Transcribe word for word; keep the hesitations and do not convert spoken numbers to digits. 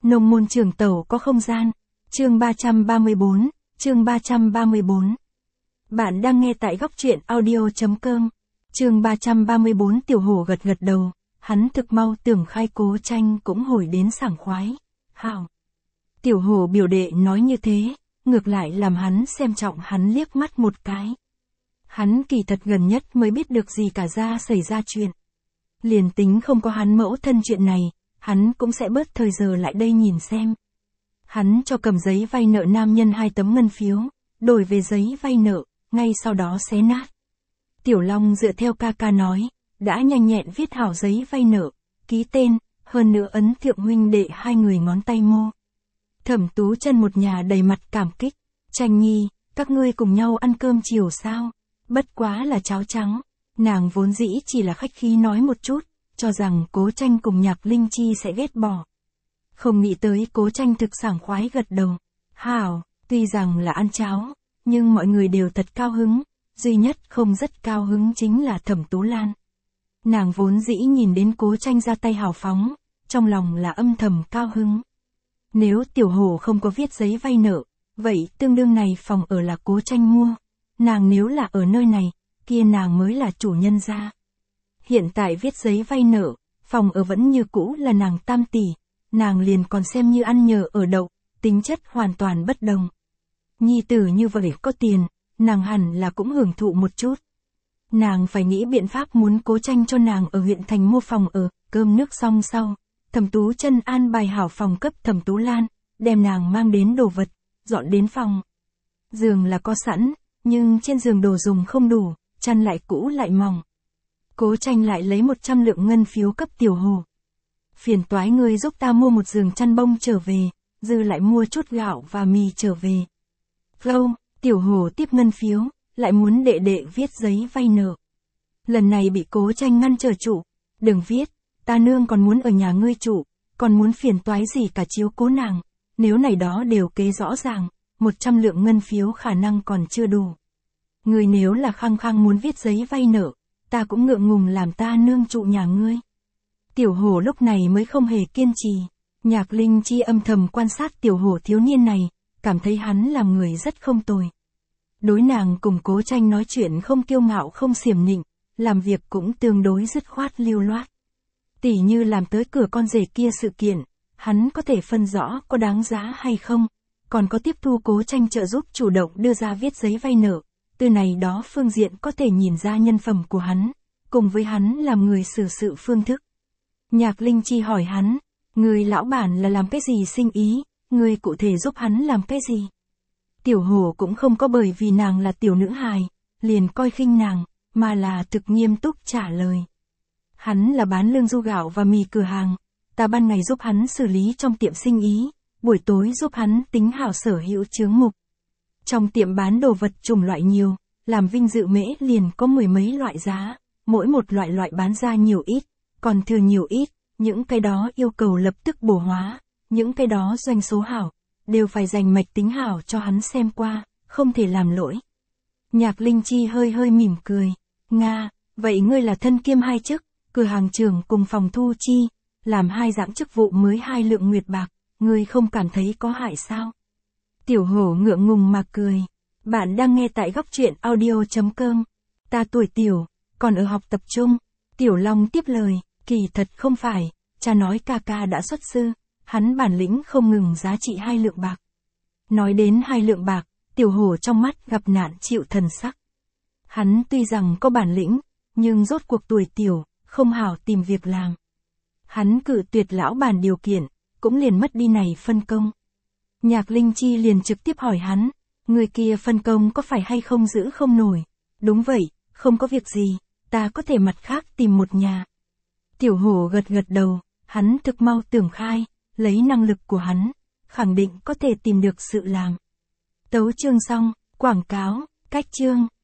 Nông môn trường tẩu có không gian. Chương ba trăm ba mươi bốn, chương ba trăm ba mươi bốn. Bạn đang nghe tại góc truyện audio chấm com. Chương ba trăm ba mươi bốn. Tiểu hổ gật gật đầu, hắn thực mau tưởng khai Cố Tranh cũng hồi đến sảng khoái. Hảo. Tiểu hổ biểu đệ nói như thế, ngược lại làm hắn xem trọng hắn liếc mắt một cái. Hắn kỳ thật gần nhất mới biết được gì cả ra xảy ra chuyện. Liền tính không có hắn mẫu thân chuyện này, hắn cũng sẽ bớt thời giờ lại đây nhìn xem. Hắn cho cầm giấy vay nợ nam nhân hai tấm ngân phiếu, đổi về giấy vay nợ, ngay sau đó xé nát. Tiểu Long dựa theo ca ca nói, đã nhanh nhẹn viết hảo giấy vay nợ, ký tên, hơn nữa ấn thượng huynh đệ hai người ngón tay mô. Thẩm Tú Chân một nhà đầy mặt cảm kích. Tranh nhi, các ngươi cùng nhau ăn cơm chiều sao? Bất quá là cháo trắng. Nàng vốn dĩ chỉ là khách khí nói một chút, cho rằng Cố Tranh cùng Nhạc Linh Chi sẽ ghét bỏ. Không nghĩ tới Cố Tranh thực sảng khoái gật đầu. Hảo, tuy rằng là ăn cháo, nhưng mọi người đều thật cao hứng, duy nhất không rất cao hứng chính là Thẩm Tú Lan. Nàng vốn dĩ nhìn đến Cố Tranh ra tay hào phóng, trong lòng là âm thầm cao hứng. Nếu tiểu hổ không có viết giấy vay nợ, vậy tương đương này phòng ở là Cố Tranh mua. Nàng nếu là ở nơi này, kia nàng mới là chủ nhân gia. Hiện tại viết giấy vay nợ, phòng ở vẫn như cũ là nàng tam tỷ, nàng liền còn xem như ăn nhờ ở đậu, tính chất hoàn toàn bất đồng. Nhi tử như vậy có tiền, nàng hẳn là cũng hưởng thụ một chút. Nàng phải nghĩ biện pháp muốn Cố Tranh cho nàng ở huyện thành mua phòng ở, cơm nước xong sau. Thẩm Tú Chân an bài hảo phòng cấp Thẩm Tú Lan, đem nàng mang đến đồ vật, dọn đến phòng. Giường là có sẵn, nhưng trên giường đồ dùng không đủ, chăn lại cũ lại mỏng. Cố Tranh lại lấy một trăm lượng ngân phiếu cấp tiểu hồ. Phiền toái ngươi giúp ta mua một giường chăn bông trở về, dư lại mua chút gạo và mì trở về. Lâu, tiểu hồ tiếp ngân phiếu, lại muốn đệ đệ viết giấy vay nợ. Lần này bị Cố Tranh ngăn trở trụ, đừng viết. Ta nương còn muốn ở nhà ngươi trụ, còn muốn phiền toái gì cả chiếu cố nàng, nếu này đó đều kế rõ ràng, một trăm lượng ngân phiếu khả năng còn chưa đủ. Ngươi nếu là khăng khăng muốn viết giấy vay nợ, ta cũng ngượng ngùng làm ta nương trụ nhà ngươi. Tiểu hổ lúc này mới không hề kiên trì, Nhạc Linh Chi âm thầm quan sát tiểu hổ thiếu niên này, cảm thấy hắn làm người rất không tồi. Đối nàng cùng Cố Tranh nói chuyện không kiêu ngạo không xiểm nịnh, làm việc cũng tương đối dứt khoát lưu loát. Tỉ như làm tới cửa con rể kia sự kiện, hắn có thể phân rõ có đáng giá hay không, còn có tiếp thu Cố Tranh trợ giúp chủ động đưa ra viết giấy vay nợ, từ này đó phương diện có thể nhìn ra nhân phẩm của hắn, cùng với hắn làm người xử sự phương thức. Nhạc Linh Chi hỏi hắn, người lão bản là làm cái gì sinh ý, người cụ thể giúp hắn làm cái gì? Tiểu hổ cũng không có bởi vì nàng là tiểu nữ hài, liền coi khinh nàng, mà là thực nghiêm túc trả lời. Hắn là bán lương du gạo và mì cửa hàng, ta ban ngày giúp hắn xử lý trong tiệm sinh ý, buổi tối giúp hắn tính hảo sở hữu chướng mục. Trong tiệm bán đồ vật chủng loại nhiều, làm vinh dự mễ liền có mười mấy loại giá, mỗi một loại loại bán ra nhiều ít, còn thừa nhiều ít, những cái đó yêu cầu lập tức bổ hóa, những cái đó doanh số hảo, đều phải dành mạch tính hảo cho hắn xem qua, không thể làm lỗi. Nhạc Linh Chi hơi hơi mỉm cười, Nga, vậy ngươi là thân kiêm hai chức, cửa hàng trưởng cùng phòng thu chi, làm hai dạng chức vụ mới hai lượng nguyệt bạc, ngươi không cảm thấy có hại sao? Tiểu hổ ngượng ngùng mà cười, bạn đang nghe tại góc truyện audio chấm com, ta tuổi tiểu, còn ở học tập trung. Tiểu Long tiếp lời, kỳ thật không phải, cha nói ca ca đã xuất sư, hắn bản lĩnh không ngừng giá trị hai lượng bạc. Nói đến hai lượng bạc, tiểu hổ trong mắt gặp nạn chịu thần sắc. Hắn tuy rằng có bản lĩnh, nhưng rốt cuộc tuổi tiểu, không hảo tìm việc làm. Hắn cự tuyệt lão bản điều kiện, cũng liền mất đi này phân công. Nhạc Linh Chi liền trực tiếp hỏi hắn, người kia phân công có phải hay không giữ không nổi? Đúng vậy, không có việc gì, ta có thể mặt khác tìm một nhà. Tiểu hổ gật gật đầu, hắn thực mau tưởng khai, lấy năng lực của hắn, khẳng định có thể tìm được sự làm. Tấu chương xong, quảng cáo, cách chương.